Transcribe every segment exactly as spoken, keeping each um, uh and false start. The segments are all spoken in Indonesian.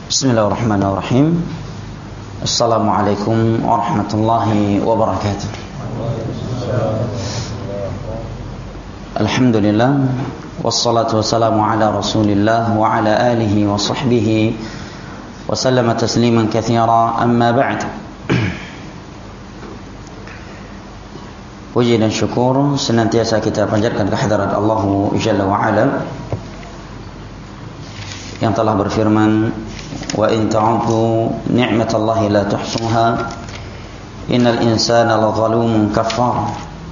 Bismillahirrahmanirrahim. Assalamualaikum warahmatullahi wabarakatuh. Alhamdulillah, wassalatu wassalamu ala Rasulillah wa ala alihi wa sahbihi wa sallama tasliman katsira, amma ba'd. Puji dan syukur senantiasa kita panjatkan kehadirat Allah Jalla wa Ala yang telah berfirman, wa in ta'uddu ni'matallahi la tuhsuha innal insana lazalumun kafar.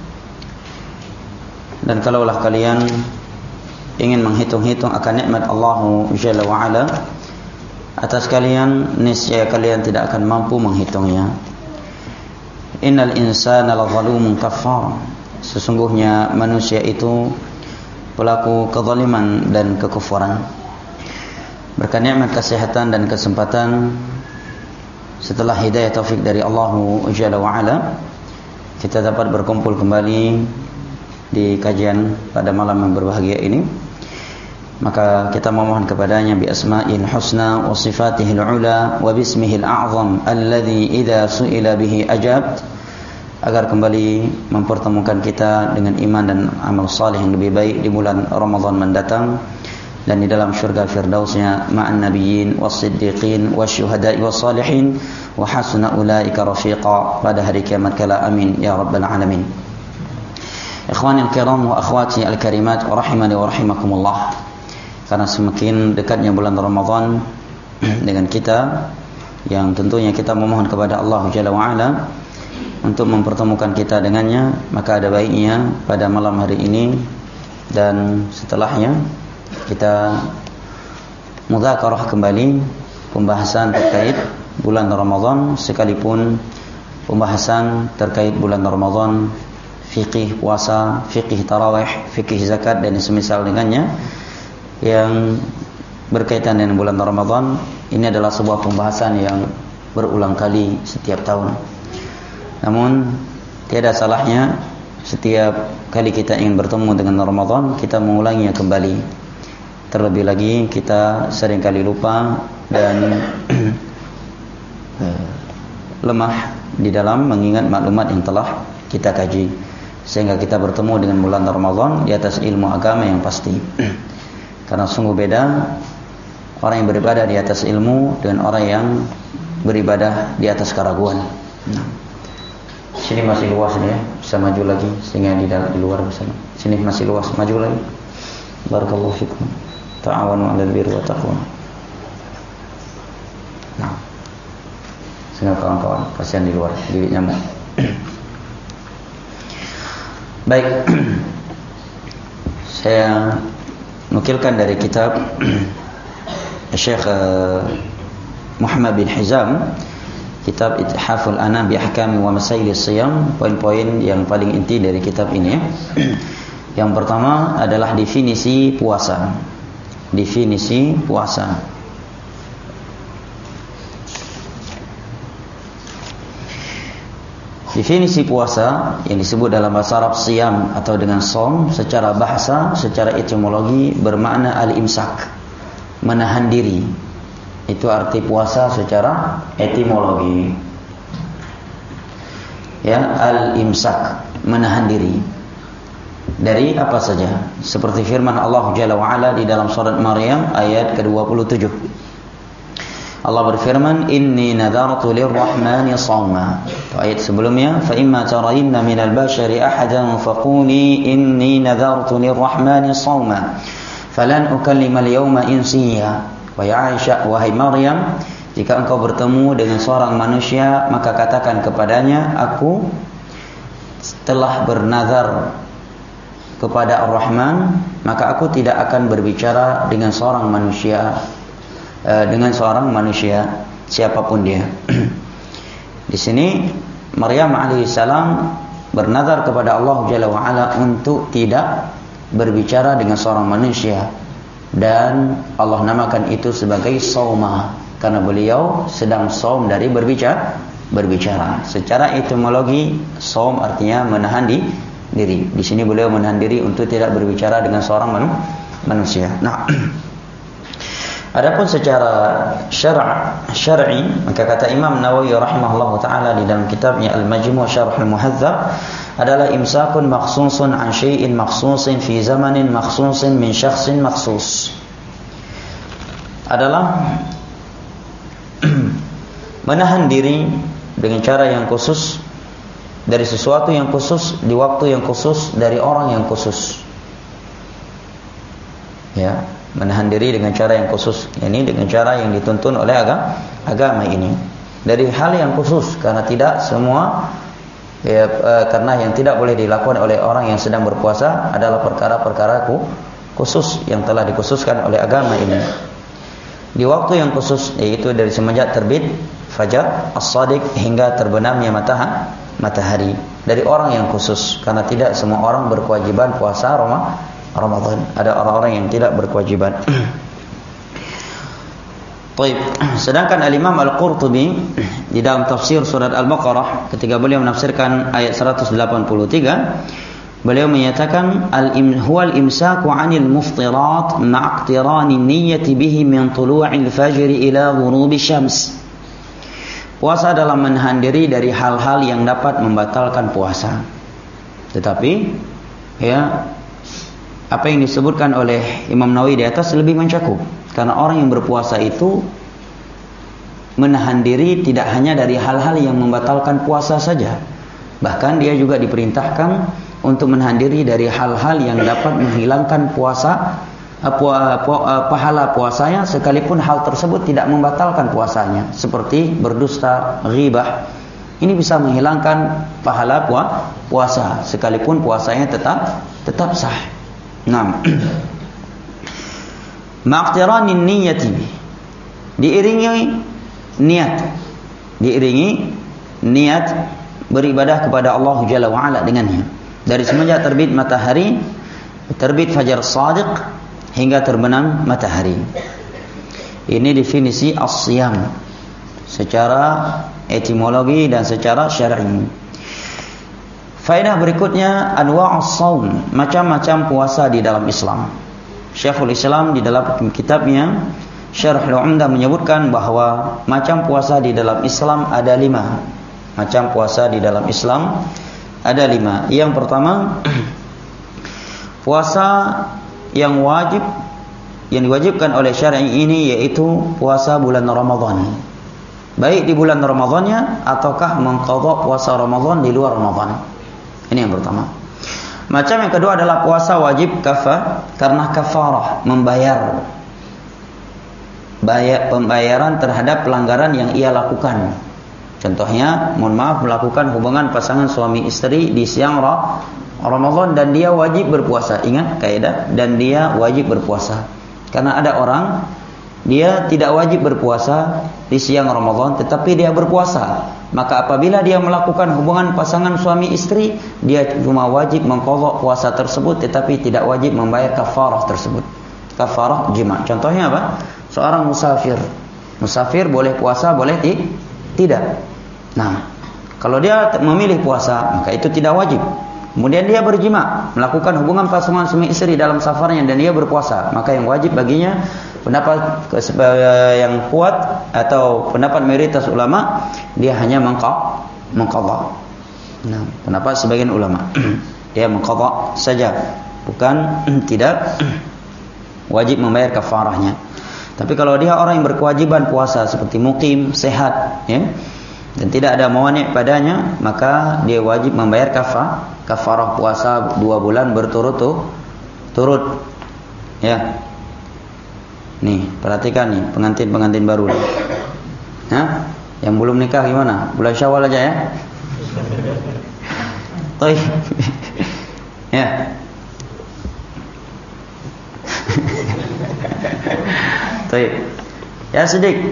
Dan kalaulah kalian ingin menghitung-hitung akan nikmat Allah Jalla wa Ala atas kalian, niscaya kalian tidak akan mampu menghitungnya. Innal insana lazalumun kafar. Sesungguhnya manusia itu pelaku kezaliman dan kekufuran. Berkat nikmat kesehatan dan kesempatan setelah hidayah taufik dari Allah Jalla wa Ala, kita dapat berkumpul kembali di kajian pada malam yang berbahagia ini. Maka kita memohon kepadanya bi asma'il husna wa sifatihil ula wa bismihil a'zam alladhi idza su'ila bihi ajab, agar kembali mempertemukan kita dengan iman dan amal saleh yang lebih baik di bulan Ramadan mendatang dan di dalam syurga firdausnya ma'an nabiyyin was-siddiqin wasyuhada'i was-salihin wa hasuna ulaika rafiqa pada hari kiamat kala. Amin ya rabbal alamin. Ikhwani al-kiram wa akhwati al-karimat rahimani wa rahimakumullah. Karena semakin dekatnya bulan Ramadan dengan kita, yang tentunya kita memohon kepada Allah Jalla wa Ala untuk mempertemukan kita dengannya, maka ada baiknya pada malam hari ini dan setelahnya kita mudzakarah kembali pembahasan terkait bulan Ramadan, sekalipun pembahasan terkait bulan Ramadan, fikih puasa, fikih tarawih, fikih zakat dan semisal dengannya yang berkaitan dengan bulan Ramadan. Ini adalah sebuah pembahasan yang berulang kali setiap tahun. Namun tiada salahnya setiap kali kita ingin bertemu dengan Ramadan, kita mengulanginya kembali. Terlebih lagi kita seringkali lupa dan lemah di dalam mengingat maklumat yang telah kita kaji, sehingga kita bertemu dengan bulan Ramadan di atas ilmu agama yang pasti. Karena sungguh beda orang yang beribadah di atas ilmu dengan orang yang beribadah di atas keraguan. Nah, sini masih luas nih ya, bisa maju lagi sehingga di, dalam, di luar bisa. Sini masih luas, maju lagi. Barakallahu fikum. Ta'awanu 'alal birri wa taqwa. Nah, sehingga kawan-kawan kasihan di luar, gigit nyamuk. Baik, saya nukilkan dari kitab Syekh Muhammad bin Hizam, kitab Ithaful Anam bi Ahkami wa Masailis Siyam. Poin-poin yang paling inti dari kitab ini, yang pertama adalah definisi puasa. Definisi puasa. Definisi puasa yang disebut dalam bahasa Arab siyam atau dengan som, secara bahasa, secara etimologi bermakna al-imsak, menahan diri. Itu arti puasa secara etimologi. Ya, al-imsak, menahan diri. Dari apa saja? Seperti firman Allah Jalla wa Ala di dalam surat Maryam ayat ke dua puluh tujuh. Allah berfirman, inni nadartu lirrahmani shawma. Ayat sebelumnya, fa imma tarayinna minal bashari ahadan faquli inni nadartu lirrahmani shawma falan ukallima al-yawma insiya. Wahai Aisyah, wahai Maryam, jika engkau bertemu dengan seorang manusia, maka katakan kepadanya, aku telah bernazar kepada Ar-Rahman, maka aku tidak akan berbicara dengan seorang manusia dengan seorang manusia siapapun dia. Di sini Maryam alaihissalam bernazar kepada Allah Jalla wa Ala untuk tidak berbicara dengan seorang manusia, dan Allah namakan itu sebagai sauma karena beliau sedang saum dari berbicara. Berbicara. Secara etimologi saum artinya menahan di diri. Di sini beliau menahan diri untuk tidak berbicara dengan seorang manusia. Nah, Adapun secara syara' syar'i, maka kata Imam Nawawi rahimahullahu taala di dalam kitabnya Al-Majmu' Syarh Al-Muhadzab, adalah imsakun makhsusun an syai'in makhsusin fi zamanin makhsusin min syakhsin makhsus. Adalah menahan diri dengan cara yang khusus dari sesuatu yang khusus di waktu yang khusus dari orang yang khusus. Ya, menahan diri dengan cara yang khusus, ini dengan cara yang dituntun oleh agama, agama ini dari hal yang khusus, karena tidak semua ya, e, karena yang tidak boleh dilakukan oleh orang yang sedang berpuasa adalah perkara-perkara khusus yang telah dikhususkan oleh agama ini di waktu yang khusus, yaitu dari semenjak terbit fajar as-shadiq hingga terbenamnya matahari matahari dari orang yang khusus, karena tidak semua orang berkewajiban puasa Ramadan. Ada orang-orang yang tidak berkewajiban. Baik. Sedangkan Al-Imam Al-Qurtubi di dalam tafsir surat Al-Baqarah ketika beliau menafsirkan ayat seratus delapan puluh tiga, beliau menyatakan al-im huwal imsaku 'anil muftirat ma'aqtirani niyyati bihi min tulu'il fajr ila ghurubi syams. Puasa adalah menahan diri dari hal-hal yang dapat membatalkan puasa. Tetapi ya, apa yang disebutkan oleh Imam Nawawi di atas lebih mencakup, karena orang yang berpuasa itu menahan diri tidak hanya dari hal-hal yang membatalkan puasa saja, bahkan dia juga diperintahkan untuk menahan diri dari hal-hal yang dapat menghilangkan puasa pahala puasanya, sekalipun hal tersebut tidak membatalkan puasanya, seperti berdusta, ghibah. Ini bisa menghilangkan pahala puasa sekalipun puasanya tetap tetap sah. Nah, ma'aqtiranin niyyati, diiringi niat, diiringi niat beribadah kepada Allah Jalla wa Ala dengannya dari semenjak terbit matahari, terbit fajar shadiq hingga terbenam matahari. Ini definisi as-siyam secara etimologi dan secara syar'i. Faedah berikutnya, anwa'us shaum, macam-macam puasa di dalam Islam. Syekhul Islam di dalam kitabnya Syarhul Umdah menyebutkan bahwa macam puasa di dalam Islam ada lima. Macam puasa di dalam Islam ada lima. Yang pertama, puasa yang wajib, yang diwajibkan oleh syar'i ini, yaitu puasa bulan Ramadan, baik di bulan Ramadannya ataukah mengqadha puasa Ramadan di luar Ramadan. Ini yang pertama. Macam yang kedua adalah puasa wajib kafa karena kafarah, membayar bayar pembayaran terhadap pelanggaran yang ia lakukan. Contohnya, mohon maaf, melakukan hubungan pasangan suami istri di siang Ramadan dan dia wajib berpuasa. Ingat kaidah, dan dia wajib berpuasa. Karena ada orang dia tidak wajib berpuasa di siang Ramadan tetapi dia berpuasa. Maka apabila dia melakukan hubungan pasangan suami istri, dia cuma wajib mengqadha puasa tersebut tetapi tidak wajib membayar kafarah tersebut. Kafarah jima'. Contohnya apa? Seorang musafir. Musafir boleh puasa, boleh ti- tidak. Nah, kalau dia memilih puasa, maka itu tidak wajib. Kemudian dia berjima', melakukan hubungan pasangan suami istri dalam safarnya dan dia berpuasa, maka yang wajib baginya, pendapat yang kuat atau pendapat mayoritas ulama, dia hanya mengqadha. Nah, pendapat sebagian ulama, dia mengqadha saja, bukan tidak wajib membayar kafarahnya. Tapi kalau dia orang yang berkewajiban puasa seperti mukim, sehat, ya, dan tidak ada mawani' padanya, maka dia wajib membayar kafar, kafarah puasa dua bulan berturut turut. Ya. Nih, perhatikan nih pengantin-pengantin baru. Hah? Yang belum nikah gimana? Bulan Syawal aja ya. Baik. Ya. Baik. Ya sedikit.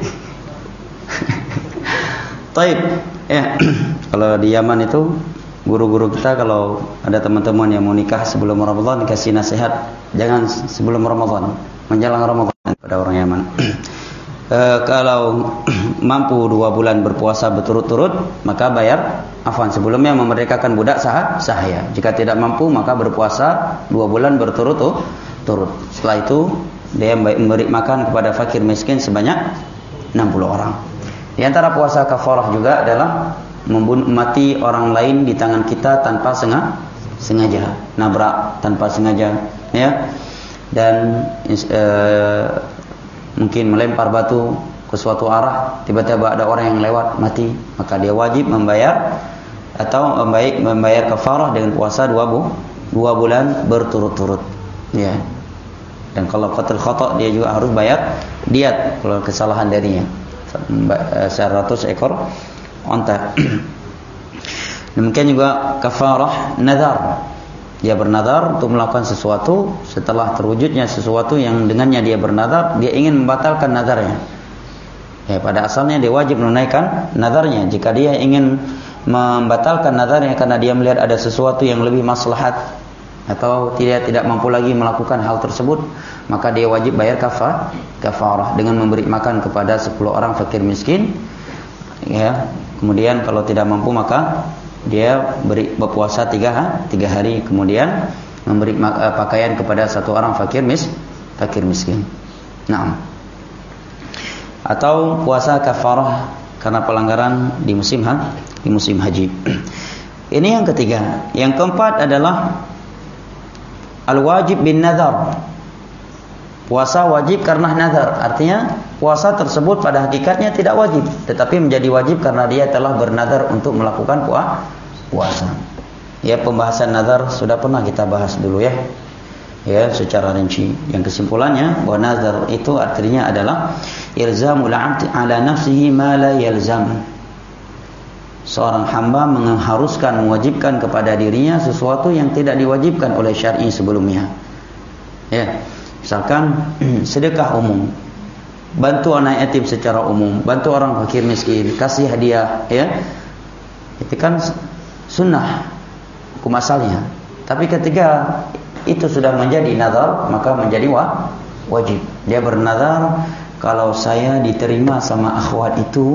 Baik. Ya. Kalau di Yaman itu guru-guru kita kalau ada teman-teman yang mau nikah sebelum Ramadan dikasih nasihat, jangan sebelum Ramadan, menjelang Ramadan pada orang Yaman. E, kalau mampu dua bulan berpuasa berturut-turut, maka bayar afwan sebelumnya memerdekakan budak sah sahaya. Jika tidak mampu, maka berpuasa dua bulan berturut-turut. Setelah itu dia memberi makan kepada fakir miskin sebanyak enam puluh orang. Di antara puasa kafarah juga adalah membunuh mati orang lain di tangan kita tanpa sengaja, sengaja, nabrak tanpa sengaja, ya. Dan e, mungkin melempar batu ke suatu arah, tiba-tiba ada orang yang lewat mati, maka dia wajib membayar atau membaik membayar kafarah dengan puasa dua bu, dua bulan berturut-turut, ya. Dan kalau qatl khata' dia juga harus bayar diat kalau kesalahan darinya, seratus ekor onta. Demikian juga kafarah nazar. Dia bernazar untuk melakukan sesuatu, setelah terwujudnya sesuatu yang dengannya dia bernazar, dia ingin membatalkan nazarnya. Ya, pada asalnya dia wajib menunaikan nazarnya. Jika dia ingin membatalkan nazarnya karena dia melihat ada sesuatu yang lebih maslahat atau tidak tidak mampu lagi melakukan hal tersebut, maka dia wajib bayar kafar, kafarah dengan memberi makan kepada sepuluh orang fakir miskin. Ya, kemudian kalau tidak mampu maka dia beri berpuasa tiga, tiga hari, kemudian memberi uh, pakaian kepada satu orang fakir mis, fakir miskin. Naam. Atau puasa kafarah karena pelanggaran di musim ha, di musim haji. Ini yang ketiga. Yang keempat adalah al-wajib bin nazar. Puasa wajib karena nazar. Artinya puasa tersebut pada hakikatnya tidak wajib, tetapi menjadi wajib karena dia telah bernazar untuk melakukan puasa. Ya, pembahasan nazar sudah pernah kita bahas dulu ya. Ya, secara rinci. Yang kesimpulannya bahwa nazar itu artinya adalah ilzamul 'abd 'ala nafsihi ma la yalzam. Seorang hamba mengharuskan, mewajibkan kepada dirinya sesuatu yang tidak diwajibkan oleh syar'i sebelumnya. Ya. Misalkan sedekah umum, bantu anak yatim secara umum, bantu orang fakir miskin, kasih hadiah, ya. Itu kan sunnah hukum asalnya. Tapi ketika itu sudah menjadi nazar, maka menjadi wajib. Dia bernazar, kalau saya diterima sama akhwat itu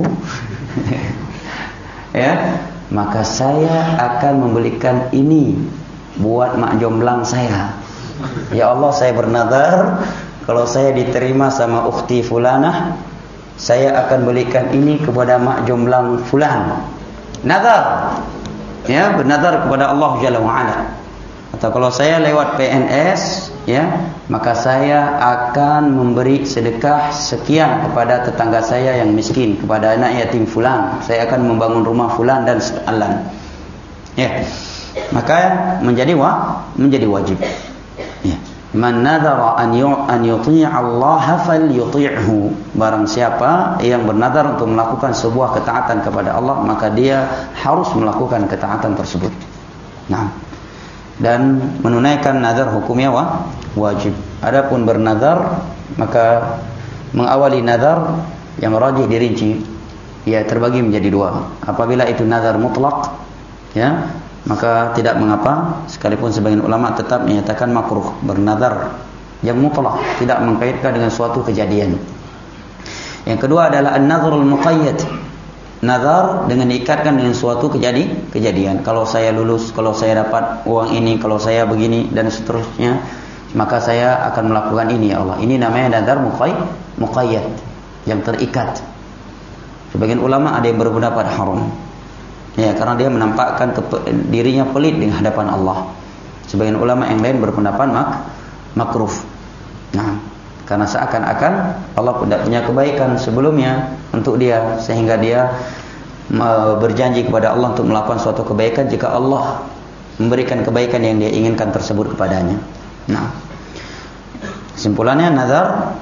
ya, maka saya akan membelikan ini buat mak jomblang saya. Ya Allah, saya bernazar, kalau saya diterima sama ukhti fulanah, saya akan belikan ini kepada mak jomblang fulan. Nazar. Ya, bernazar kepada Allah Jalla wa Ala. Atau kalau saya lewat P N S, ya, maka saya akan memberi sedekah sekian kepada tetangga saya yang miskin, kepada anak yatim fulan. Saya akan membangun rumah fulan dan sekian. Ya. Maka menjadi wa, menjadi wajib. Ya. Man nadhara an yuti' Allah falyuti'hu. Barang siapa yang bernazar untuk melakukan sebuah ketaatan kepada Allah, maka dia harus melakukan ketaatan tersebut. Nah, dan menunaikan nazar hukumnya wa, wajib. Adapun bernazar, maka mengawali nazar yang rajih dirinci, ya, terbagi menjadi dua. Apabila itu nazar mutlak, ya, maka tidak mengapa, sekalipun sebagian ulama tetap menyatakan makruh bernazar yang mutlak, tidak mengkaitkan dengan suatu kejadian. Yang kedua adalah an-nazarul muqayyad, nazar dengan diikatkan dengan suatu kejadi, kejadian. Kalau saya lulus, kalau saya dapat uang ini, kalau saya begini dan seterusnya, maka saya akan melakukan ini, ya Allah. Ini namanya nazar muqayyad, yang terikat. Sebagian ulama ada yang berpendapat haram. Ya, karena dia menampakkan dirinya pelit di hadapan Allah. Sebagian ulama yang lain berpendapat mak makruh. Nah, karena seakan-akan Allah tidak punya kebaikan sebelumnya untuk dia, sehingga dia berjanji kepada Allah untuk melakukan suatu kebaikan jika Allah memberikan kebaikan yang dia inginkan tersebut kepadanya. Nah, kesimpulannya nazar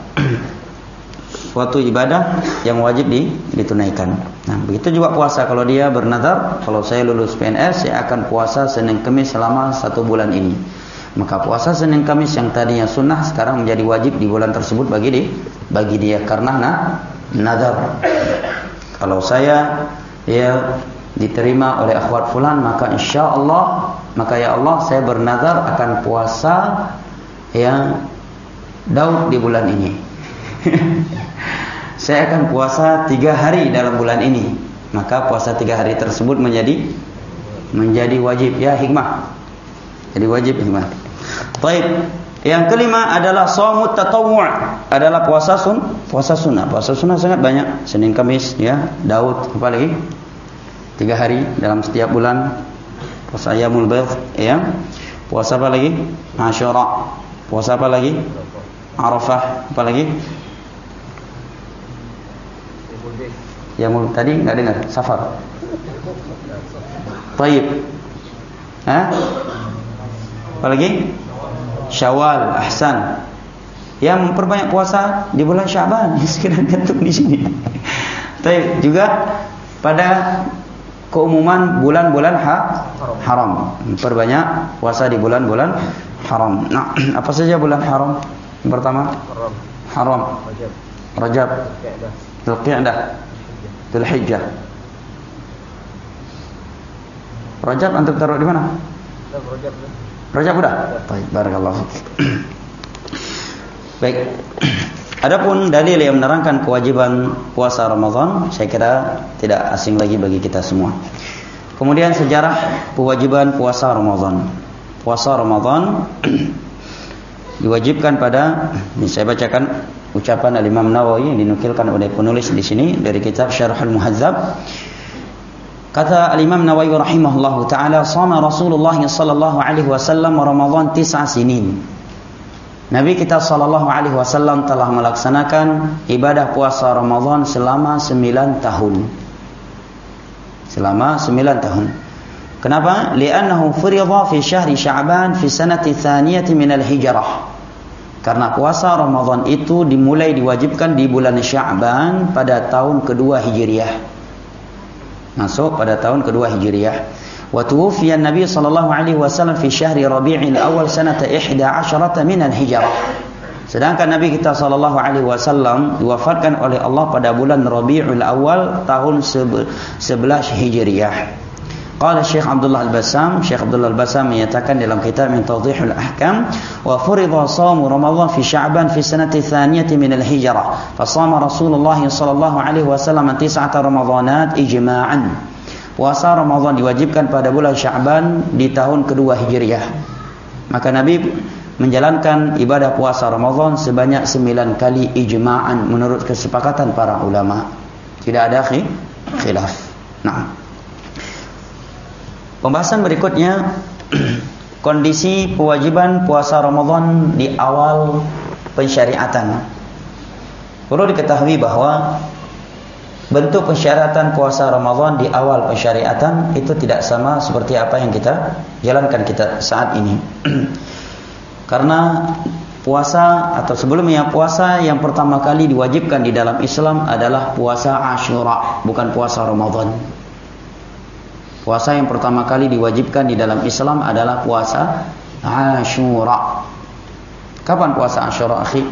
suatu ibadah yang wajib ditunaikan. Nah, begitu juga puasa. Kalau dia bernazar, kalau saya lulus P N S, saya akan puasa Senin Kamis selama satu bulan ini. Maka puasa Senin Kamis yang tadinya sunnah sekarang menjadi wajib di bulan tersebut bagi dia, bagi dia karena nah, nazar. Kalau saya ya diterima oleh akhwat fulan, maka insya Allah, maka ya Allah, saya bernazar akan puasa yang Daud di bulan ini. Saya akan puasa tiga hari dalam bulan ini, maka puasa tiga hari tersebut menjadi menjadi wajib, ya, hikmah. Jadi wajib hikmah. Baik, Yang kelima adalah shaumut tatawwu', adalah puasa sun, puasa sunnah. Puasa sunnah sangat banyak. Senin, Kamis, ya, Daud, apa lagi? Tiga hari dalam setiap bulan. Puasa Ayyamul Bidh, ya. Puasa apa lagi? Asyura. Puasa apa lagi? Arafah. Apa lagi? Ayyamul tadi enggak dengar. Safar. Taib. Hah? Apa lagi? Syawal, ahsan. Yang memperbanyak puasa di bulan Syaban. Sekarang ketuk di sini. Tapi juga pada keumuman bulan-bulan ha, haram. Memperbanyak puasa di bulan-bulan haram. Nah, apa saja bulan haram? Yang pertama, haram. Haram. Rajab. Dzulqa'dah. Dzulhijjah. Rajab antum taruh di mana? Rajab. Rajab sudah? Baik, barakallahu fiik. Baik. Adapun dalil yang menerangkan kewajiban puasa Ramadan, saya kira tidak asing lagi bagi kita semua. Kemudian sejarah kewajiban puasa Ramadan. Puasa Ramadan diwajibkan pada, ini saya bacakan ucapan Al-Imam Nawawi yang dinukilkan oleh penulis di sini dari kitab Syarhul Muhadzab. Kata Al-Imam Nawawi rahimahullahu taala, "Shama Rasulullah sallallahu alaihi wasallam Ramadan tis'a sinin." Nabi kita sallallahu alaihi wasallam telah melaksanakan ibadah puasa Ramadan selama sembilan tahun. Selama sembilan tahun. Kenapa? Li'annahu furiḍa fi syahri Sya'ban fi sanati tsaniyati min al-hijrah. Karena puasa Ramadan itu dimulai diwajibkan di bulan Sya'ban pada tahun kedua Hijriah. Masuk pada tahun kedua Hijriah. Wa tuwfiya Nabi sallallahu alaihi wasallam fi syahri Rabi'il awal sanata ihda asyrata min al-hijrah. Sedangkan Nabi kita sallallahu alaihi wasallam diwafatkan oleh Allah pada bulan Rabi'ul awal tahun sebelas Hijriah. Qala Syekh Abdullah Al-Bassam, Syekh Abdullah Al-Bassam menyatakan dalam kitab Min Tawdihul Ahkam, wa furidha shaum Ramadan fi Sya'ban fi sanati tsaniyati min al-hijrah. Fa shama Rasulullah sallallahu alaihi wasallam tis'ata Ramadanat ijma'an. Puasa Ramadan diwajibkan pada bulan Sya'ban di tahun kedua Hijriah. Maka Nabi menjalankan ibadah puasa Ramadan sebanyak sembilan kali ijma'an menurut kesepakatan para ulama. Tidak ada khilaf. Nah, pembahasan berikutnya kondisi kewajiban puasa Ramadan di awal pensyariatan. Perlu diketahui bahwa bentuk pensyariatan puasa Ramadan di awal pensyariatan itu tidak sama seperti apa yang kita jalankan kita saat ini. Karena puasa atau sebelumnya puasa yang pertama kali diwajibkan di dalam Islam adalah puasa Asyura, bukan puasa Ramadan. Puasa yang pertama kali diwajibkan di dalam Islam adalah puasa Asyura. Kapan puasa Asyura, akhi?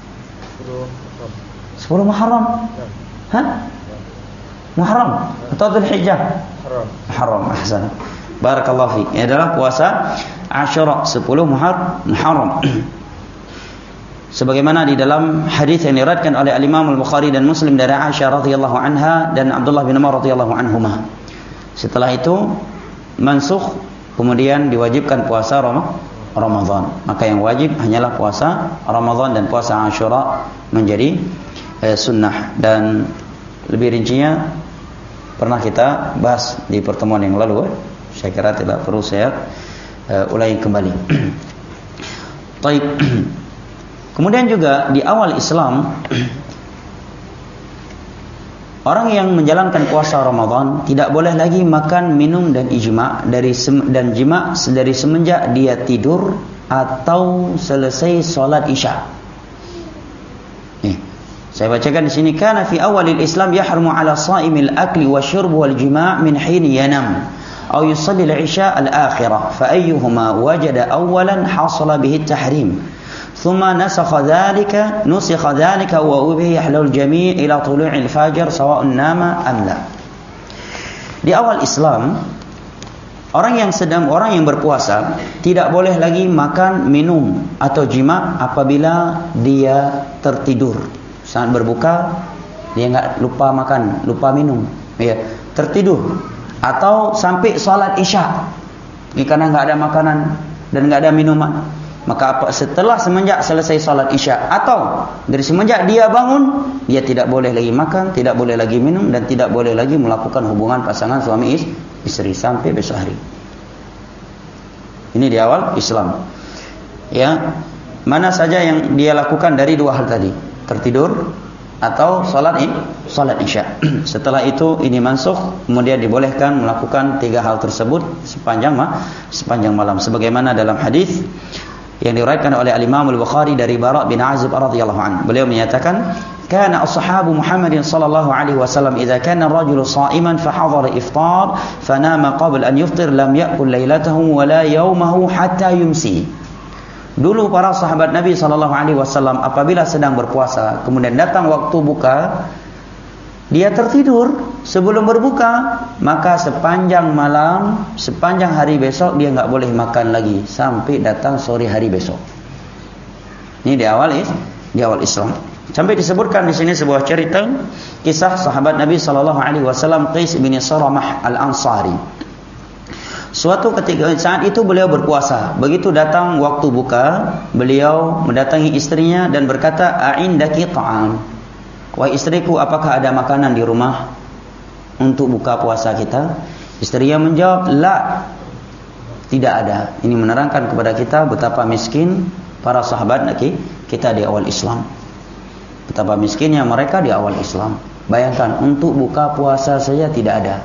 sepuluh Muharram. Hah? Muharram atau Dzulhijjah? Muharram. Muharram, ahsan. Barakallahu fiik. Ini adalah puasa Asyura sepuluh Muharram. Sebagaimana di dalam hadis yang diriwayatkan oleh Al-Imam Al-Bukhari dan Muslim dari Aisyah radhiyallahu anha dan Abdullah bin Umar radhiyallahu anhuma. Setelah itu mansukh, kemudian diwajibkan puasa Ramadan. Maka yang wajib hanyalah puasa Ramadan dan puasa Asyura menjadi eh, sunnah. Dan lebih rincinya pernah kita bahas di pertemuan yang lalu. Eh. Saya kira tidak perlu saya eh, ulangi kembali. Baik. Kemudian juga di awal Islam, orang yang menjalankan puasa Ramadan tidak boleh lagi makan, minum dan ijma dari sem- dan jima dari semenjak dia tidur atau selesai salat Isya. Nih, saya bacakan di sini, kana fi awalil Islam yahrumu 'ala sha'imil akli wasyurb wal jima' min hin yanam aw yusalli al-isya al-akhirah fa ayyuhuma wajada awwalan hasala bihi at-tahrim. ثم نسخ ذلك نسخ ذلك وأبيح للجميع إلى طلوع الفجر سواء نام أم لا. Di awal Islam, orang yang sedang orang yang berpuasa tidak boleh lagi makan, minum atau jima apabila dia tertidur. Saat berbuka dia enggak lupa makan, lupa minum, ya, tertidur atau sampai salat Isya. Ini karena enggak ada makanan dan enggak ada minuman. Maka apa, setelah semenjak selesai salat Isya atau dari semenjak dia bangun, dia tidak boleh lagi makan, tidak boleh lagi minum, dan tidak boleh lagi melakukan hubungan pasangan suami istri sampai besok hari. Ini di awal Islam. Ya, mana saja yang dia lakukan dari dua hal tadi, tertidur atau salat salat Isya. Setelah itu ini mansukh, kemudian dibolehkan melakukan tiga hal tersebut sepanjang sepanjang malam, sebagaimana dalam hadis yang diriwayatkan oleh Al-Imam Al-Bukhari dari Bara' bin Azib radhiyallahu anhu. Beliau menyatakan, "Kana ashabu Muhammadin sallallahu alaihi wasallam idza kana ar-rajulu sha'iman fa hadara iftar fa nama qabla an yuftir lam ya'kul lailatahu wa la yawmahu hatta yumsi." Dulu para sahabat Nabi sallallahu alaihi wasallam apabila sedang berpuasa, kemudian datang waktu buka, dia tertidur sebelum berbuka, maka sepanjang malam, sepanjang hari besok dia enggak boleh makan lagi sampai datang sore hari besok. Ini di awal di awal Islam. Sampai disebutkan di sini sebuah cerita kisah sahabat Nabi sallallahu alaihi wasallam Qais bin Saramah Al-Ansari. Suatu ketika saat itu beliau berpuasa. Begitu datang waktu buka, beliau mendatangi istrinya dan berkata, "A'indaki ta'am?" Wahai istriku, apakah ada makanan di rumah untuk buka puasa kita? Istrinya menjawab, "La." Tidak ada. Ini menerangkan kepada kita betapa miskin para sahabat kita di awal Islam. Betapa miskinnya mereka di awal Islam. Bayangkan, untuk buka puasa saja tidak ada.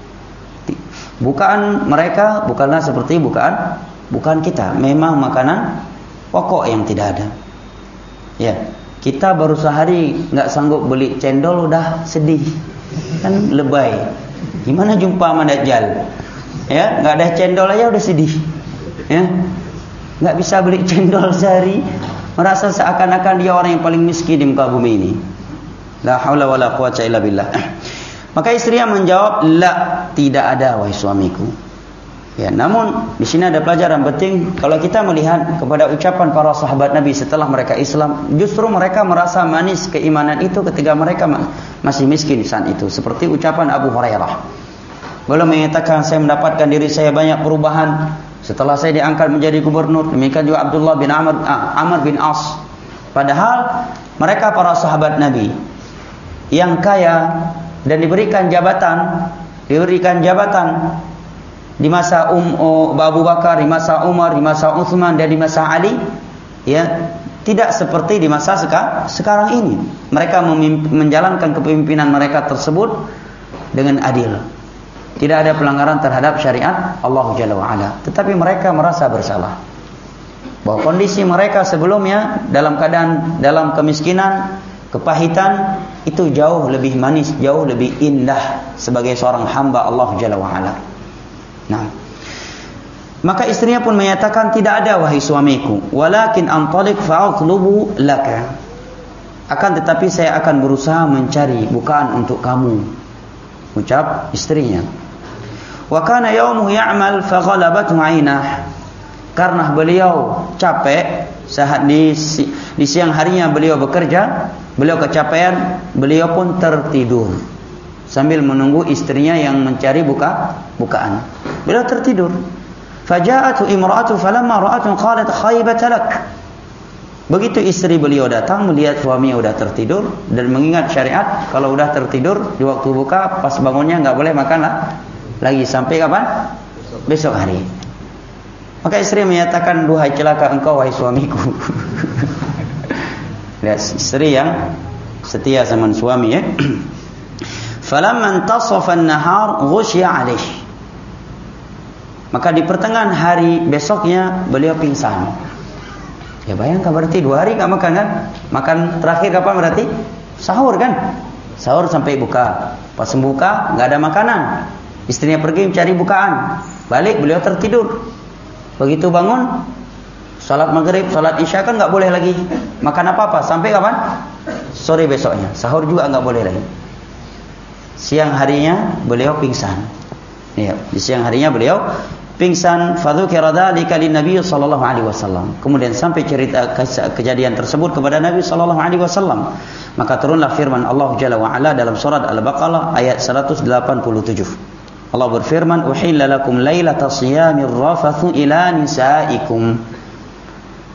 Bukaan mereka bukanlah seperti bukaan bukan kita. Memang makanan pokok yang tidak ada. Ya, kita baru sehari nggak sanggup beli cendol udah sedih, kan lebay. Gimana jumpa sama Dajjal? Ya, nggak ada cendol aja udah sedih. Ya, nggak bisa beli cendol sehari, merasa seakan-akan dia orang yang paling miskin di muka bumi ini. La haula wala quwwata illa billah. Maka istrinya menjawab, "La, tidak ada wahai suamiku." Ya, namun di sini ada pelajaran penting. Kalau kita melihat kepada ucapan para sahabat Nabi setelah mereka Islam, justru mereka merasa manis keimanan itu ketika mereka masih miskin saat itu. Seperti ucapan Abu Hurairah. Beliau mengatakan, "Saya mendapatkan diri saya banyak perubahan setelah saya diangkat menjadi gubernur." Demikian juga Abdullah bin Amr, ah, Amr bin As. Padahal mereka para sahabat Nabi yang kaya dan diberikan jabatan, diberikan jabatan di masa um, Abu Bakar, di masa Umar, di masa Utsman dan di masa Ali, ya, tidak seperti di masa seka, sekarang ini. Mereka memimp- menjalankan kepemimpinan mereka tersebut dengan adil. Tidak ada pelanggaran terhadap syariat Allah Jalla wa Ala. Tetapi mereka merasa bersalah bahwa kondisi mereka sebelumnya dalam keadaan dalam kemiskinan, kepahitan itu jauh lebih manis, jauh lebih indah sebagai seorang hamba Allah Jalla wa Ala. Nah, maka istrinya pun menyatakan, "Tidak ada wahai suamiku, walakin antalik fa'atlubu laka." Akan tetapi saya akan berusaha mencari bukaan untuk kamu, ucap istrinya. Wa kana yawmuhu ya'mal fa ghalabathu 'ainah. Karena beliau capek saat di di siang harinya beliau bekerja, beliau kecapean, beliau pun tertidur sambil menunggu istrinya yang mencari buka bukaan. Beliau tertidur. Faja'atu imra'atu falamma ra'atu qalat khaybata lak. Begitu istri beliau datang melihat suaminya sudah tertidur dan mengingat syariat kalau sudah tertidur di waktu buka pas bangunnya enggak boleh makan lah lagi sampai kapan? Besok hari. Maka istri menyatakan, "Duhai celaka engkau wahai suamiku." Lihat istri yang setia sama suami, ya. Falamma intasafa an-nahar ghushiya alaihi. Maka di pertengahan hari besoknya beliau pingsan. Ya bayangkan, berarti dua hari enggak makan kan? Makan terakhir kapan berarti? Sahur kan? Sahur sampai buka. Pas buka enggak ada makanan. Istrinya pergi mencari bukaan. Balik beliau tertidur. Begitu bangun, salat maghrib, salat isya kan enggak boleh lagi makan apa-apa sampai kapan? Sore besoknya. Sahur juga enggak boleh lagi. Siang harinya beliau pingsan. Ya, di siang harinya beliau pingsan. Fadzukira dzalika lin-nabi sallallahu alaihi wasallam. Kemudian sampai cerita kejadian tersebut kepada Nabi sallallahu alaihi wasallam. Maka turunlah firman Allah Jalla wa Ala dalam surat Al-Baqarah ayat seratus delapan puluh tujuh. Allah berfirman, "Uhilla lakum lailatas siyamir rafathu ila nisaikum."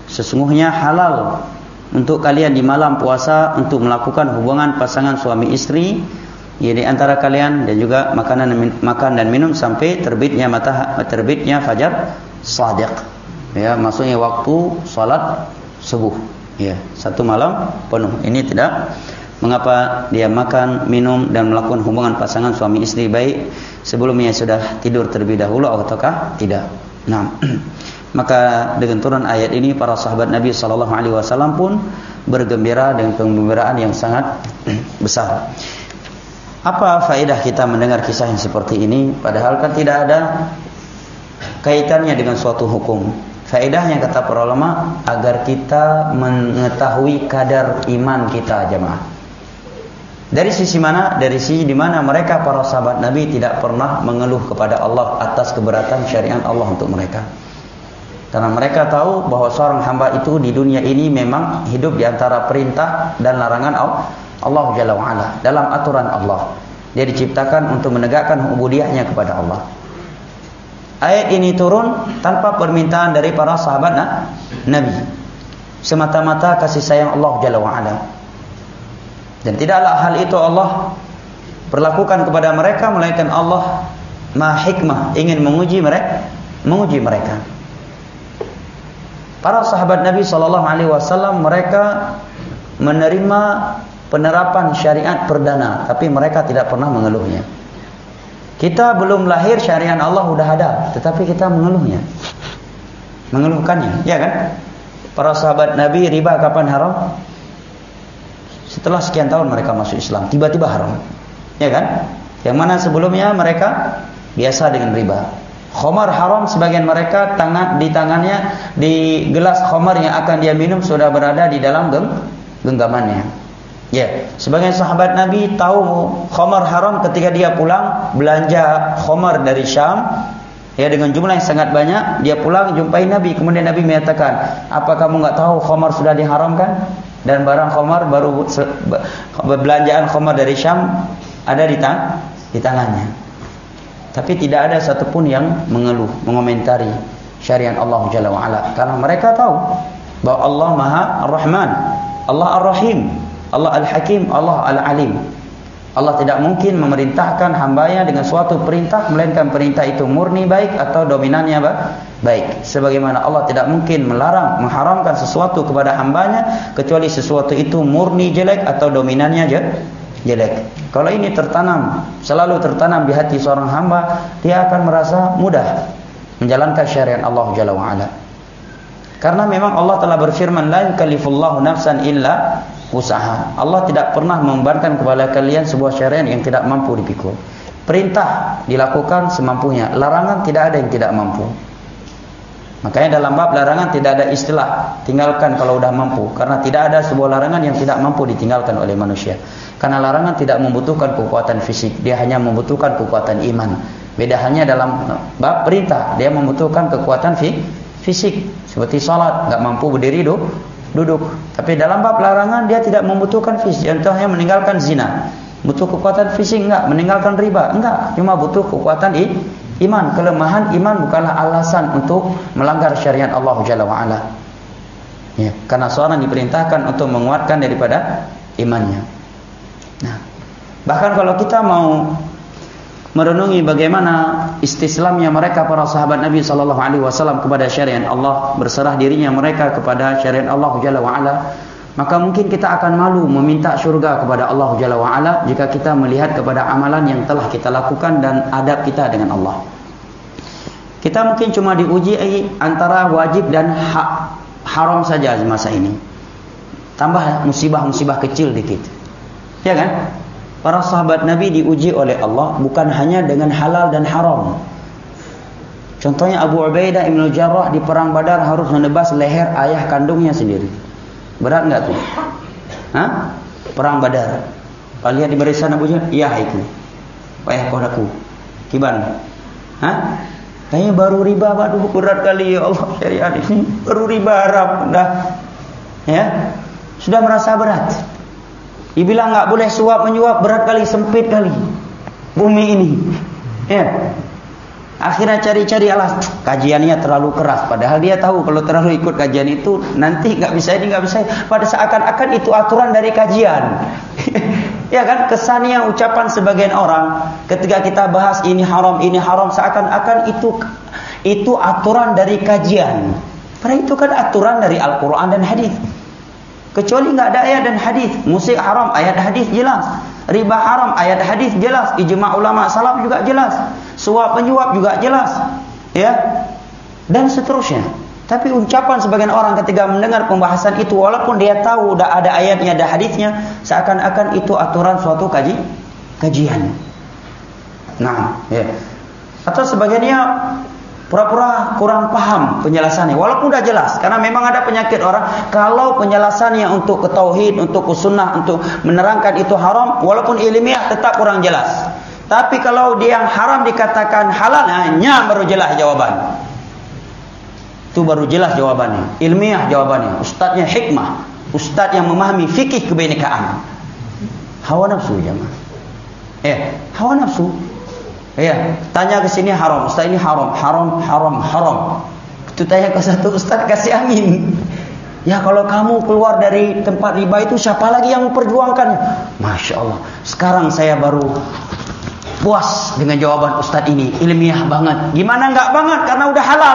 sesungguhnya halal untuk kalian di malam puasa untuk melakukan hubungan pasangan suami istri, ya di antara kalian, dan juga makanan makan dan minum sampai terbitnya matahari, terbitnya fajar shadiq. Ya, maksudnya waktu salat subuh. Ya, satu malam penuh. Ini tidak mengapa dia makan, minum dan melakukan hubungan pasangan suami istri baik sebelumnya sudah tidur terlebih dahulu ataukah tidak. Nah, maka dengan turun ayat ini para sahabat Nabi sallallahu alaihi wasallam pun bergembira dengan kegembiraan yang sangat besar. Apa faedah kita mendengar kisah yang seperti ini padahal kan tidak ada kaitannya dengan suatu hukum? Faedahnya kata para ulama agar kita mengetahui kadar iman kita, jemaah. Dari sisi mana? Dari sisi di mana mereka para sahabat Nabi tidak pernah mengeluh kepada Allah atas keberatan syariat Allah untuk mereka. Karena mereka tahu bahwa seorang hamba itu di dunia ini memang hidup di antara perintah dan larangan Allah Jalla wa'ala, dalam aturan Allah. Dia diciptakan untuk menegakkan ubudiyahnya kepada Allah. Ayat ini turun tanpa permintaan dari para sahabat Nabi, semata-mata kasih sayang Allah Jalla wa'ala. Dan tidaklah hal itu Allah perlakukan kepada mereka, melainkan Allah Maha Hikmah ingin menguji mereka, menguji mereka. Para sahabat Nabi sallallahu alaihi wasallam mereka menerima penerapan syariat perdana, tapi mereka tidak pernah mengeluhnya. Kita belum lahir syariat Allah sudah ada, tetapi kita mengeluhnya, mengeluhkannya, ya kan? Para sahabat Nabi riba kapan haram? Setelah sekian tahun mereka masuk Islam, tiba-tiba haram, ya kan? Yang mana sebelumnya mereka biasa dengan riba. Khamar haram, sebagian mereka tangan di tangannya di gelas khamar yang akan dia minum sudah berada di dalam geng, genggamannya. Ya, sebagian sahabat Nabi tahu khamar haram ketika dia pulang belanja khamar dari Syam, ya dengan jumlah yang sangat banyak. Dia pulang jumpai Nabi, kemudian Nabi menyatakan, "Apa kamu enggak tahu khamar sudah diharamkan dan barang khamar baru belanjaan khamar dari Syam ada di tang di tangannya." Tapi tidak ada satupun yang mengeluh, mengomentari syariat Allah Jalla wa'ala. Karena mereka tahu bahwa Allah Maha Ar-Rahman, Allah Ar-Rahim, Allah Al-Hakim, Allah Al-Alim. Allah tidak mungkin memerintahkan hambanya dengan suatu perintah, melainkan perintah itu murni baik atau dominannya baik. Sebagaimana Allah tidak mungkin melarang, mengharamkan sesuatu kepada hambanya, kecuali sesuatu itu murni jelek atau dominannya jelek. Kalau ini tertanam, selalu tertanam di hati seorang hamba, dia akan merasa mudah menjalankan syariat Allah Jalla wa'ala. Karena memang Allah telah berfirman, la yukallifullahu nafsan illa usaha. Allah tidak pernah membebankan kepada kalian sebuah syariat yang tidak mampu dipikul. Perintah dilakukan semampunya, larangan tidak ada yang tidak mampu. Makanya dalam bab larangan tidak ada istilah tinggalkan kalau sudah mampu, karena tidak ada sebuah larangan yang tidak mampu ditinggalkan oleh manusia. Karena larangan tidak membutuhkan kekuatan fisik, dia hanya membutuhkan kekuatan iman. Beda hanya dalam bab perintah, dia membutuhkan kekuatan fisik, seperti salat, enggak mampu berdiri duduk. Tapi dalam bab larangan dia tidak membutuhkan fisik. Contohnya meninggalkan zina, butuh kekuatan fisik enggak? Meninggalkan riba enggak? Cuma butuh kekuatan iman. Kelemahan iman bukanlah alasan untuk melanggar syariat Allah Jalla wa'ala. Ya, karena seorang diperintahkan untuk menguatkan daripada imannya. Nah, bahkan kalau kita mau merenungi bagaimana istislamnya mereka para sahabat Nabi sallallahu alaihi wasallam kepada syariat Allah, berserah dirinya mereka kepada syariat Allah Jalla wa'ala, maka mungkin kita akan malu meminta syurga kepada Allah Jalla wa'ala jika kita melihat kepada amalan yang telah kita lakukan dan adab kita dengan Allah. Kita mungkin cuma diuji antara wajib dan ha- haram saja di masa ini. Tambah musibah-musibah kecil dikit. Ya kan? Para sahabat Nabi diuji oleh Allah bukan hanya dengan halal dan haram. Contohnya Abu Ubaidah Ibn Jarrah di perang Badar harus menebas leher ayah kandungnya sendiri. Berat enggak tuh? Hah? Perang Badar. Kalian di barisan Abu Jahal? Iya itu. Ayah kodaku. Kiban. Hah? Kayaknya baru riba, waduh berat kali ya Allah syariat ini. Baru riba haram dah. Ya. Sudah merasa berat. Dibilang enggak boleh suap menyuap, berat kali, sempit kali bumi ini. Ya. Akhirnya cari-cari, alas kajiannya terlalu keras. Padahal dia tahu kalau terlalu ikut kajian itu nanti nggak bisa ini nggak bisa. Pada seakan-akan itu aturan dari kajian. Ya kan, kesannya ucapan sebagian orang ketika kita bahas ini haram ini haram seakan-akan itu itu aturan dari kajian. Padahal itu kan aturan dari Al-Quran dan hadis. Kecuali nggak ada ayat dan hadis. Musik haram, ayat hadis jelas. Riba haram, ayat hadis jelas. Ijma' ulama salaf juga jelas. Suap penyuap juga jelas. Ya. Dan seterusnya. Tapi ucapan sebagian orang ketika mendengar pembahasan itu, walaupun dia tahu udah ada ayatnya, ada hadisnya, seakan-akan itu aturan suatu kaji, kajian. Nah, ya. Atau sebagiannya pura-pura kurang paham penjelasannya, walaupun udah jelas. Karena memang ada penyakit orang, kalau penjelasannya untuk ke tauhid, untuk ke sunnah, untuk menerangkan itu haram, walaupun ilmiah tetap kurang jelas. Tapi kalau dia yang haram dikatakan halal, hanya baru jelas jawaban. Itu baru jelas jawabannya, ilmiah jawabannya. Ustadznya hikmah, ustadz yang memahami fikih kebinekaan. Hawa nafsu jemaah. Eh, hawa nafsu. Ya, tanya ke sini haram, ustaz ini haram, haram, haram, haram. Itu tanya ke satu ustaz kasih amin. Ya kalau kamu keluar dari tempat riba itu siapa lagi yang memperjuangkannya? Masya Allah. Sekarang saya baru puas dengan jawaban ustaz ini, ilmiah banget. Gimana enggak banget? Karena udah halal.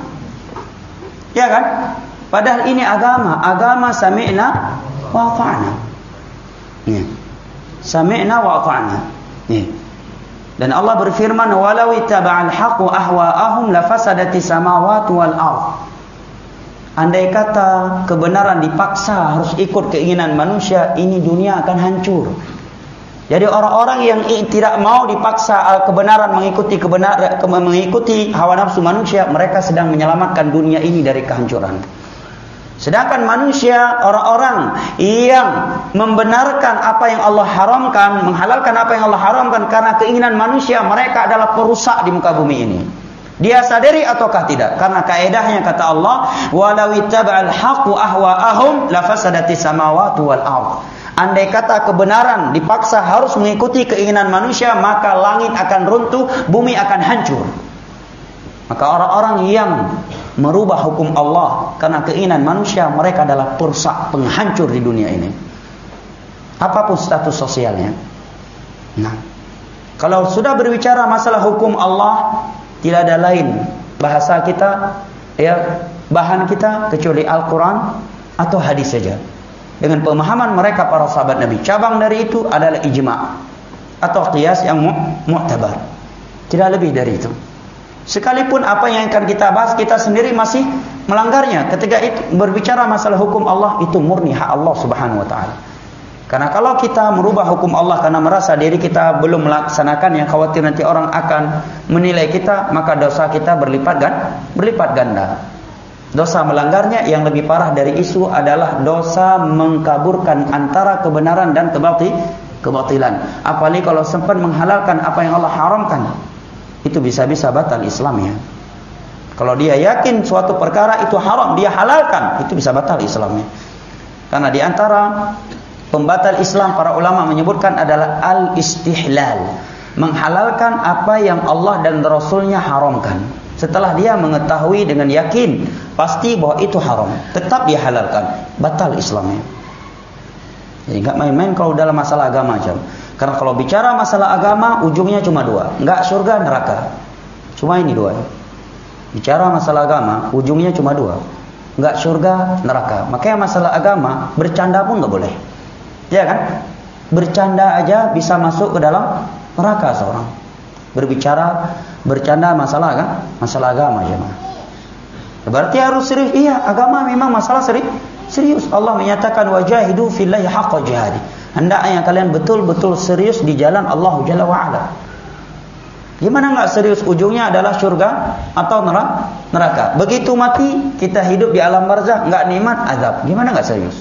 Ya kan? Padahal ini agama, agama sami'na wa ata'na. Ya. Sami'na wa ata'na. Ya. Dan Allah berfirman, walau ittaba'al haqqu ahwa'ahum lafasadati samawati wal ardh. Andai kata kebenaran dipaksa harus ikut keinginan manusia, ini dunia akan hancur. Jadi orang-orang yang tidak mau dipaksa kebenaran mengikuti kebenaran mengikuti hawa nafsu manusia, mereka sedang menyelamatkan dunia ini dari kehancuran. Sedangkan manusia, orang-orang yang membenarkan apa yang Allah haramkan, menghalalkan apa yang Allah haramkan karena keinginan manusia, mereka adalah perusak di muka bumi ini. Dia sadari ataukah tidak? Karena kaedahnya kata Allah, walau ittaba'al haqqu ahwa'ahum lafasadati samawati wal ardh. Andai kata kebenaran dipaksa harus mengikuti keinginan manusia, maka langit akan runtuh, bumi akan hancur. Maka orang-orang yang merubah hukum Allah karena keinginan manusia, mereka adalah perusak, penghancur di dunia ini. Apapun status sosialnya. Nah, kalau sudah berbicara masalah hukum Allah, tidak ada lain bahasa kita, ya, bahan kita kecuali Al-Quran atau hadis saja. Dengan pemahaman mereka para sahabat Nabi. Cabang dari itu adalah ijma' atau qiyas yang mu'tabar. Tidak lebih dari itu. Sekalipun apa yang akan kita bahas, kita sendiri masih melanggarnya. Ketika itu berbicara masalah hukum Allah, itu murni hak Allah subhanahu wa ta'ala. Karena kalau kita merubah hukum Allah karena merasa diri kita belum melaksanakan, yang khawatir nanti orang akan menilai kita, maka dosa kita berlipat ganda, berlipat ganda. Dosa melanggarnya yang lebih parah dari isu adalah dosa mengkaburkan antara kebenaran dan kebati, kebatilan. Apalagi kalau sempat menghalalkan apa yang Allah haramkan, itu bisa-bisa batal Islamnya. Kalau dia yakin suatu perkara itu haram, dia halalkan, itu bisa batal Islamnya. Karena di antara pembatal Islam para ulama menyebutkan adalah al-istihlal, menghalalkan apa yang Allah dan Rasulnya haramkan. Setelah dia mengetahui dengan yakin pasti bahwa itu haram, tetap dia halalkan, batal Islamnya. Jadi enggak main-main kalau dalam masalah agama aja. Karena kalau bicara masalah agama, ujungnya cuma dua, enggak surga neraka. Cuma ini dua. Bicara masalah agama, ujungnya cuma dua, enggak surga neraka. Makanya masalah agama bercanda pun enggak boleh. Ya kan? Bercanda aja bisa masuk ke dalam neraka seorang. Berbicara, bercanda masalah kan? Masalah agama jemaah. Berarti harus serius. Iya, agama memang masalah serius. Serius. Allah menyatakan wajahidu fillahi haqqa jihadi. Hendaknya kalian betul-betul serius di jalan Allah Jalla wa Ala. Gimana enggak serius? Ujungnya adalah surga atau neraka. Begitu mati, kita hidup di alam barzakh, enggak nikmat, azab. Gimana enggak serius?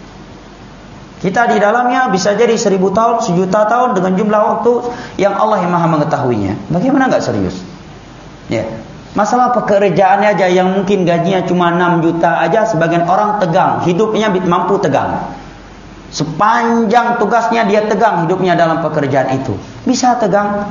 Kita di dalamnya bisa jadi seribu tahun, sejuta tahun dengan jumlah waktu yang Allah yang maha mengetahuinya. Bagaimana enggak serius? Ya. Masalah pekerjaannya aja yang mungkin gajinya cuma enam juta aja, sebagian orang tegang, hidupnya mampu tegang. Sepanjang tugasnya dia tegang hidupnya dalam pekerjaan itu. Bisa tegang.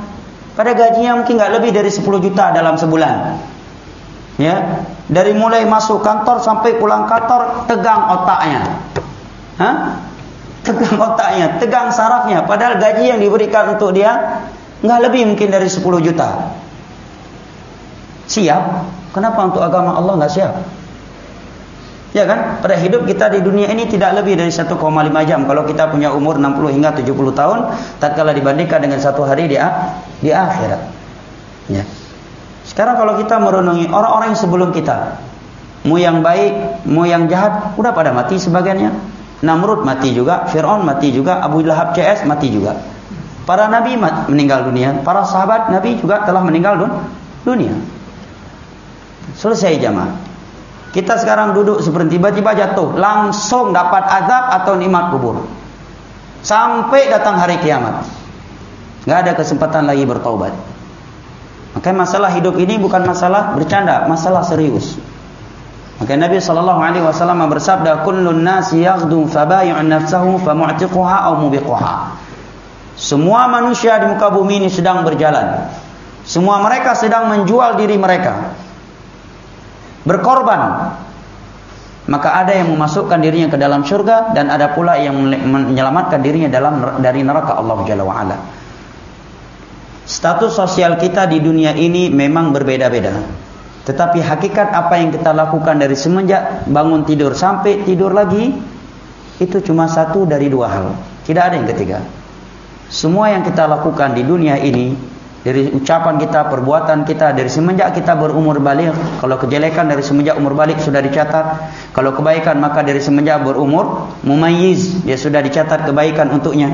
pada gajinya mungkin nggak lebih dari sepuluh juta dalam sebulan. Ya, dari mulai masuk kantor sampai pulang kantor tegang otaknya. Hah? Tegang otaknya, tegang sarafnya, padahal gaji yang diberikan untuk dia nggak lebih mungkin dari sepuluh juta. Siap? Kenapa untuk agama Allah nggak siap? Ya kan? Pada hidup kita di dunia ini tidak lebih dari satu koma lima jam. Kalau kita punya umur enam puluh hingga tujuh puluh tahun, tatkala dibandingkan dengan satu hari di, di akhirat. Ya. Sekarang kalau kita merenungi orang-orang yang sebelum kita, mau yang baik, mau yang jahat, udah pada mati sebagiannya. Namrud mati juga, Fir'aun mati juga, Abu Lahab C S mati juga. Para nabi meninggal dunia, para sahabat nabi juga telah meninggal dunia. Selesai jamaah. Kita sekarang duduk seperti tiba-tiba jatuh, langsung dapat azab atau nikmat kubur. Sampai datang hari kiamat. Nggak ada kesempatan lagi bertaubat. Maka masalah hidup ini bukan masalah bercanda, masalah serius. Maka Nabi sallallahu alaihi wasallam bersabda, "Kullun nasi yaghdu fabayi'un nafsahu famu'tiquha aw mubiquha." Semua manusia di muka bumi ini sedang berjalan. Semua mereka sedang menjual diri mereka. Berkorban. Maka ada yang memasukkan dirinya ke dalam surga dan ada pula yang menyelamatkan dirinya dalam dari neraka Allah Jalla wa Ala. Status sosial kita di dunia ini memang berbeda-beda. Tetapi hakikat apa yang kita lakukan dari semenjak bangun tidur sampai tidur lagi, itu cuma satu dari dua hal. Tidak ada yang ketiga. Semua yang kita lakukan di dunia ini, dari ucapan kita, perbuatan kita, dari semenjak kita berumur balik. Kalau kejelekan dari semenjak umur balik sudah dicatat. Kalau kebaikan maka dari semenjak berumur mumayyiz, dia sudah dicatat kebaikan untuknya.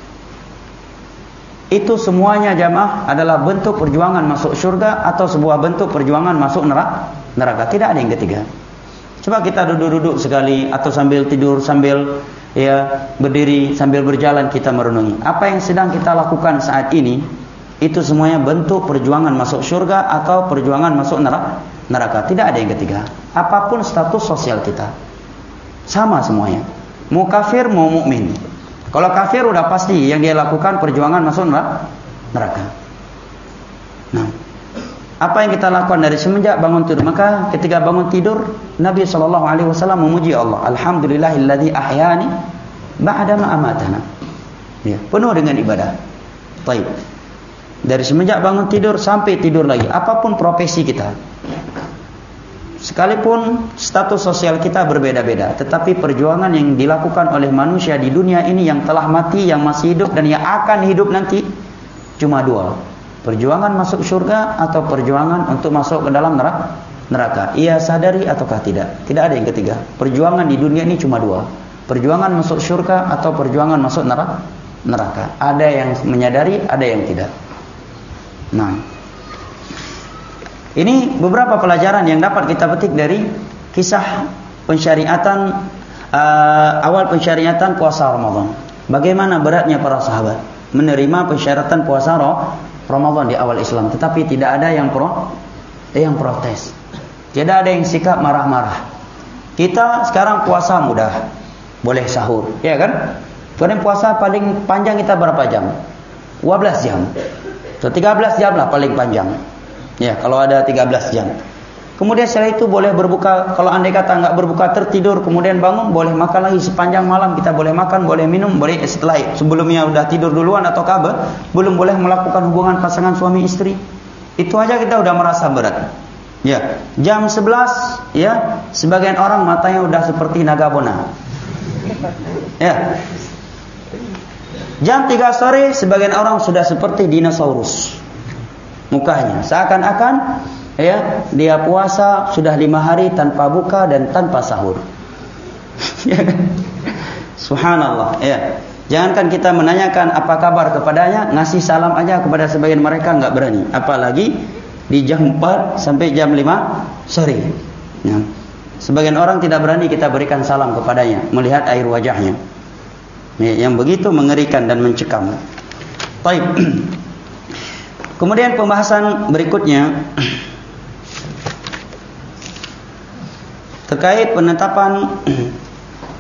Itu semuanya jamaah adalah bentuk perjuangan masuk surga atau sebuah bentuk perjuangan masuk neraka. Tidak ada yang ketiga. Coba kita duduk-duduk sekali atau sambil tidur, sambil ya berdiri, sambil berjalan kita merenungi apa yang sedang kita lakukan saat ini. Itu semuanya bentuk perjuangan masuk surga atau perjuangan masuk neraka. Tidak ada yang ketiga. Apapun status sosial kita, sama semuanya. Mau kafir, mau mukmin. Kalau kafir udah pasti yang dia lakukan perjuangan masuk neraka. Nah, apa yang kita lakukan dari semenjak bangun tidur? Maka ketika bangun tidur, Nabi shallallahu alaihi wasallam memuji Allah. Alhamdulillahilladzi ahyani ba'da ma amatana. Ya, penuh dengan ibadah. Baik. Dari semenjak bangun tidur sampai tidur lagi, apapun profesi kita, sekalipun status sosial kita berbeda-beda, tetapi perjuangan yang dilakukan oleh manusia di dunia ini yang telah mati, yang masih hidup dan yang akan hidup nanti cuma dua. Perjuangan masuk surga atau perjuangan untuk masuk ke dalam neraka. Ia sadari ataukah tidak? Tidak ada yang ketiga. Perjuangan di dunia ini cuma dua. Perjuangan masuk surga atau perjuangan masuk neraka. Ada yang menyadari, ada yang tidak. Nah, ini beberapa pelajaran yang dapat kita petik dari kisah pensyariatan uh, awal pensyariatan puasa Ramadan. Bagaimana beratnya para sahabat menerima pensyariatan puasa Ramadan di awal Islam, tetapi tidak ada yang pro, yang protes. Tidak ada yang sikap marah-marah. Kita sekarang puasa mudah, boleh sahur, ya kan? Kemudian puasa paling panjang kita berapa jam? dua belas jam. So, tiga belas jam lah paling panjang. Ya, kalau ada tiga belas jam. Kemudian setelah itu boleh berbuka. Kalau andai kata enggak berbuka tertidur, kemudian bangun, boleh makan lagi sepanjang malam. Kita boleh makan, boleh minum, boleh setelah sebelumnya udah tidur duluan atau kabar, belum boleh melakukan hubungan pasangan suami istri. Itu aja kita udah merasa berat. Ya, jam sebelas ya, sebagian orang matanya udah seperti naga bona. Ya. Jam tiga sore sebagian orang sudah seperti dinosaurus mukanya, seakan-akan ya dia puasa sudah lima hari tanpa buka dan tanpa sahur. Subhanallah ya. Jangankan kita menanyakan apa kabar kepadanya, ngasih salam aja kepada sebagian mereka enggak berani, apalagi di jam empat sampai jam lima sore ya. Sebagian orang tidak berani kita berikan salam kepadanya melihat air wajahnya yang begitu mengerikan dan mencekam. Baik. Kemudian pembahasan berikutnya terkait penetapan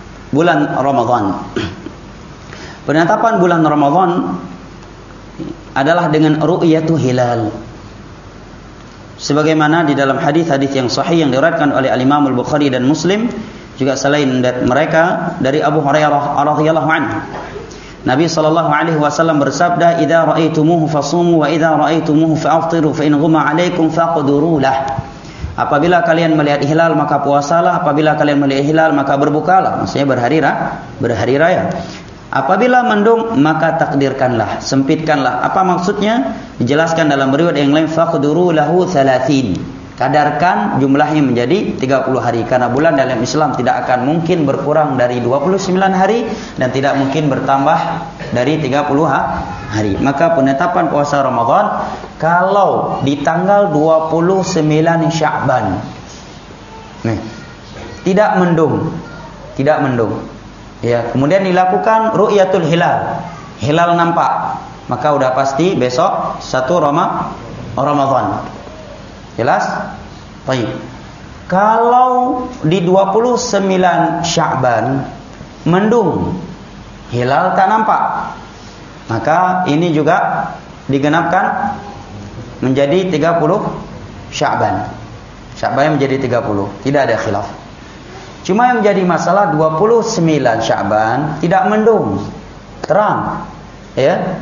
bulan Ramadan. Penetapan bulan Ramadan adalah dengan ru'yatu hilal. Sebagaimana di dalam hadis-hadis yang sahih yang diriwayatkan oleh Al-Imam Al-Bukhari dan Muslim, juga selain mereka dari Abu Hurairah radhiyallahu anhu. Nabi sallallahu alaihi wasallam bersabda, "Idza ra'aitumuhu fasumu wa idza ra'aitumuhu fa'aftiru fa in ghumma 'alaikum faqduru lah." Apabila kalian melihat hilal maka puasalah, apabila kalian melihat hilal maka berbukalah. Maksudnya berhari raya, berhari raya. Apabila mendung maka takdirkanlah, sempitkanlah. Apa maksudnya? Dijelaskan dalam riwayat yang lain, faqduru lahu thalathin. Kadarkan jumlahnya menjadi tiga puluh hari, karena bulan dalam Islam tidak akan mungkin berkurang dari dua puluh sembilan hari dan tidak mungkin bertambah dari tiga puluh hari. Maka penetapan puasa Ramadan kalau di tanggal dua puluh sembilan Sya'ban, nih, tidak mendung, tidak mendung. Ya, kemudian dilakukan ru'yatul hilal, hilal nampak, maka udah pasti besok satu Roma, Ramadan. Jelas? Baik. Kalau di dua puluh sembilan Sya'ban mendung, hilal tak nampak, maka ini juga digenapkan menjadi tiga puluh Sya'ban. Sya'ban menjadi tiga puluh, tidak ada khilaf. Cuma yang menjadi masalah dua puluh sembilan Sya'ban tidak mendung, terang, ya.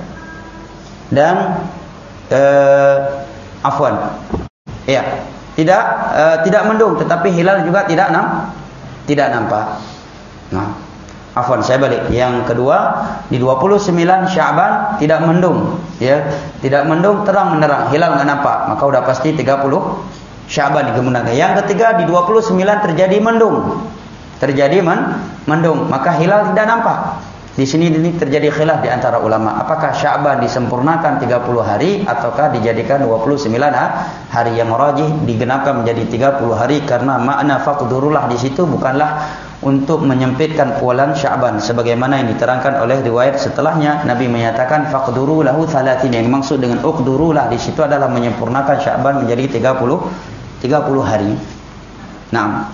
Dan eh, afwan. Ya, tidak uh, tidak mendung, tetapi hilal juga tidak nam, tidak nampak. Nah, afwan, saya balik. Yang kedua, di dua puluh sembilan Sya'ban tidak mendung, ya, tidak mendung, terang menerang, hilal enggak nampak, maka udah pasti tiga puluh Sya'ban digunakan. Yang ketiga, di dua puluh sembilan terjadi mendung, terjadi men, mendung, maka hilal tidak nampak. Di sini ini terjadi khilaf di antara ulama. Apakah Sya'ban disempurnakan tiga puluh hari ataukah dijadikan dua puluh sembilan hari? Yang rajih digenapkan menjadi tiga puluh hari, karena makna faqdurullah di situ bukanlah untuk menyempitkan bulan Sya'ban sebagaimana yang diterangkan oleh riwayat setelahnya. Nabi menyatakan faqduru lahu thalathin. Yang dimaksud dengan uqdurulah di situ adalah menyempurnakan Sya'ban menjadi tiga puluh hari. Nah,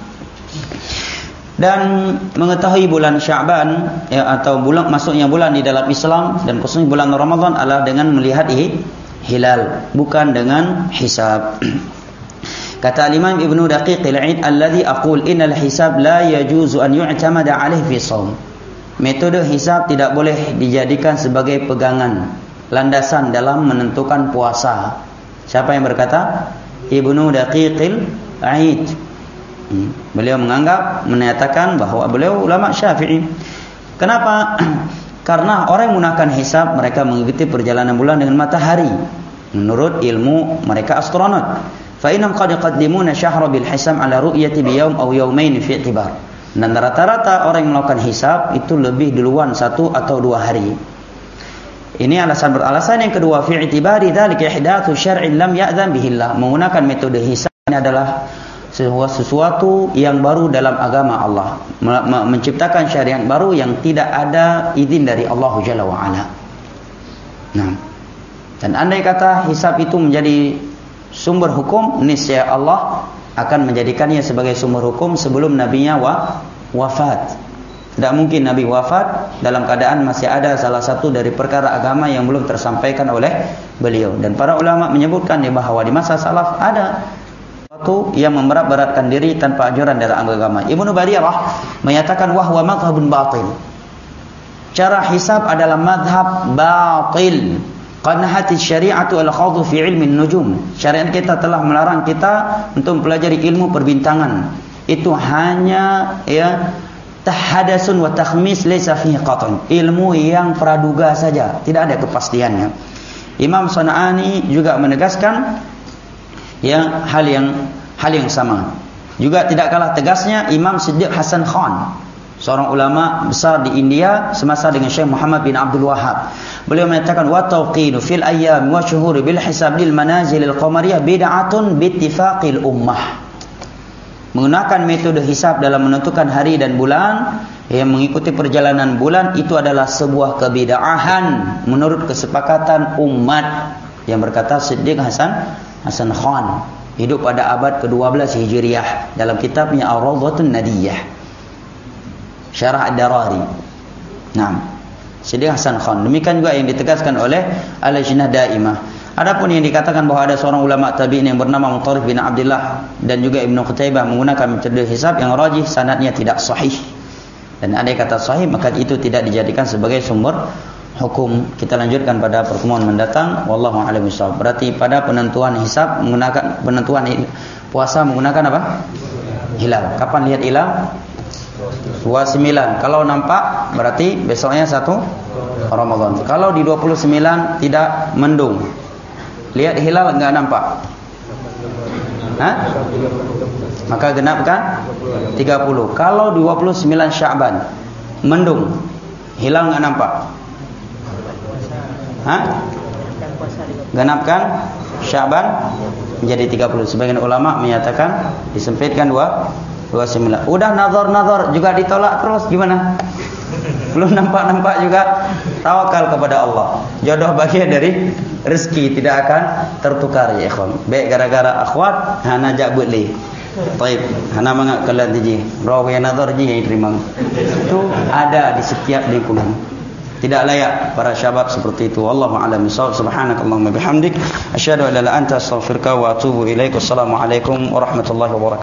dan mengetahui bulan Sya'ban, ya, atau bulan masuknya bulan di dalam Islam dan khususnya bulan Ramadan adalah dengan melihat hilal, bukan dengan hisab. Kata Imam Ibnu Daqiq al-Aid, "Alladhi aqul innal hisab la yajuzu an yu'tamada 'alaihi fi shaum." Metode hisab tidak boleh dijadikan sebagai pegangan, landasan dalam menentukan puasa. Siapa yang berkata? Ibnu Daqiq al-Aid. Hmm. Beliau menganggap, menyatakan bahwa beliau ulama Syafi'i. Kenapa? Karena orang yang menggunakan hisab, mereka mengikuti perjalanan bulan dengan matahari menurut ilmu mereka astronot. Fa innahum qad yaqaddimuna syahra bil hisab ala ru'yati bi yaum aw yawmain fi i'tibar. Dan rata-rata orang yang melakukan hisab itu lebih duluan satu atau dua hari. Ini alasan beralasan yang kedua, fi i'tibari dzalika ihdatsu syar'in lam ya'dzan bihillah. Menggunakan metode hisab ini adalah sesuatu yang baru dalam agama Allah, menciptakan syariat baru yang tidak ada izin dari Allah Jalla wa Ala. Nah, dan andai kata hisab itu menjadi sumber hukum, niscaya Allah akan menjadikannya sebagai sumber hukum sebelum nabinya wa, wafat. Tidak mungkin Nabi wafat dalam keadaan masih ada salah satu dari perkara agama yang belum tersampaikan oleh beliau. Dan para ulama menyebutkan bahwa di masa salaf ada sesuatu yang memberat-beratkan diri tanpa ajaran dari agama. Ibnu Barirah menyatakan wahwa madhabun batil. Cara hisab adalah madhab batil. Qanahati syari'atu al-khawdu fi ilmi nujum. Syariat kita telah melarang kita untuk mempelajari ilmu perbintangan. Itu hanya ya tahadasun wa takhmis laysa fihi qat'un. Ilmu yang praduga saja, tidak ada kepastiannya. Imam Sana'ani juga menegaskan ya hal yang hal yang sama. Juga tidak kalah tegasnya Imam Siddiq Hasan Khan, seorang ulama besar di India semasa dengan Syekh Muhammad bin Abdul Wahhab. Beliau menyatakan wa tawqinu fil ayyam wa syuhur bil hisab lil manazil al qamariyah bid'atun bi ittifaqil ummah. Menggunakan metode hisab dalam menentukan hari dan bulan yang mengikuti perjalanan bulan itu adalah sebuah kebid'ahan menurut kesepakatan umat. Yang berkata Siddiq Hasan Hasan Khan, hidup pada abad kedua belas Hijriah, dalam kitabnya Ar-Rawdatun Nadiyah Syarah Ad-Darari. Nah, Siddiq Hasan Khan. Demikian juga yang ditegaskan oleh Al-Lajnah Daimah. Adapun yang dikatakan bahwa ada seorang ulama tabi'in yang bernama Mutarrif bin Abdullah dan juga Ibnu Qutaibah menggunakan metode hisab yang rajih, sanadnya tidak sahih. Dan andai kata sahih maka itu tidak dijadikan sebagai sumber hukum. Kita lanjutkan pada pertemuan mendatang. Wallahu a'lam bishawab. Berarti pada penentuan hisab menggunakan penentuan puasa menggunakan apa? Hilal. Kapan lihat hilal? dua puluh sembilan. Kalau nampak berarti besoknya satu Ramadan. Kalau di dua puluh sembilan tidak mendung, lihat hilal enggak nampak, Hah? maka genapkan tiga puluh. Kalau dua puluh sembilan Sya'ban mendung, hilal enggak nampak, Hah? genapkan Sya'ban menjadi tiga puluh. Sebagian ulama menyatakan disempitkan dua dua puluh sembilan. Udah nazar-nazar juga ditolak terus, gimana? Belum nampak-nampak juga. Tawakal kepada Allah. Jodoh bagian dari rezeki, tidak akan tertukar ya ikhwan. Baik gara-gara akhwat hana jabut li. Baik, hana mangak kalian tiji. Rawi nazar ji yang terima. Itu ada di setiap lingkungan. Tidak layak para syabab seperti itu. Wallahu a'lam bishawab. Subhanakallahumma bihamdik asyhadu an la ilaha illa anta astaghfiruka wa atubu ilaik. Wassalamu alaikum warahmatullahi wabarakatuh.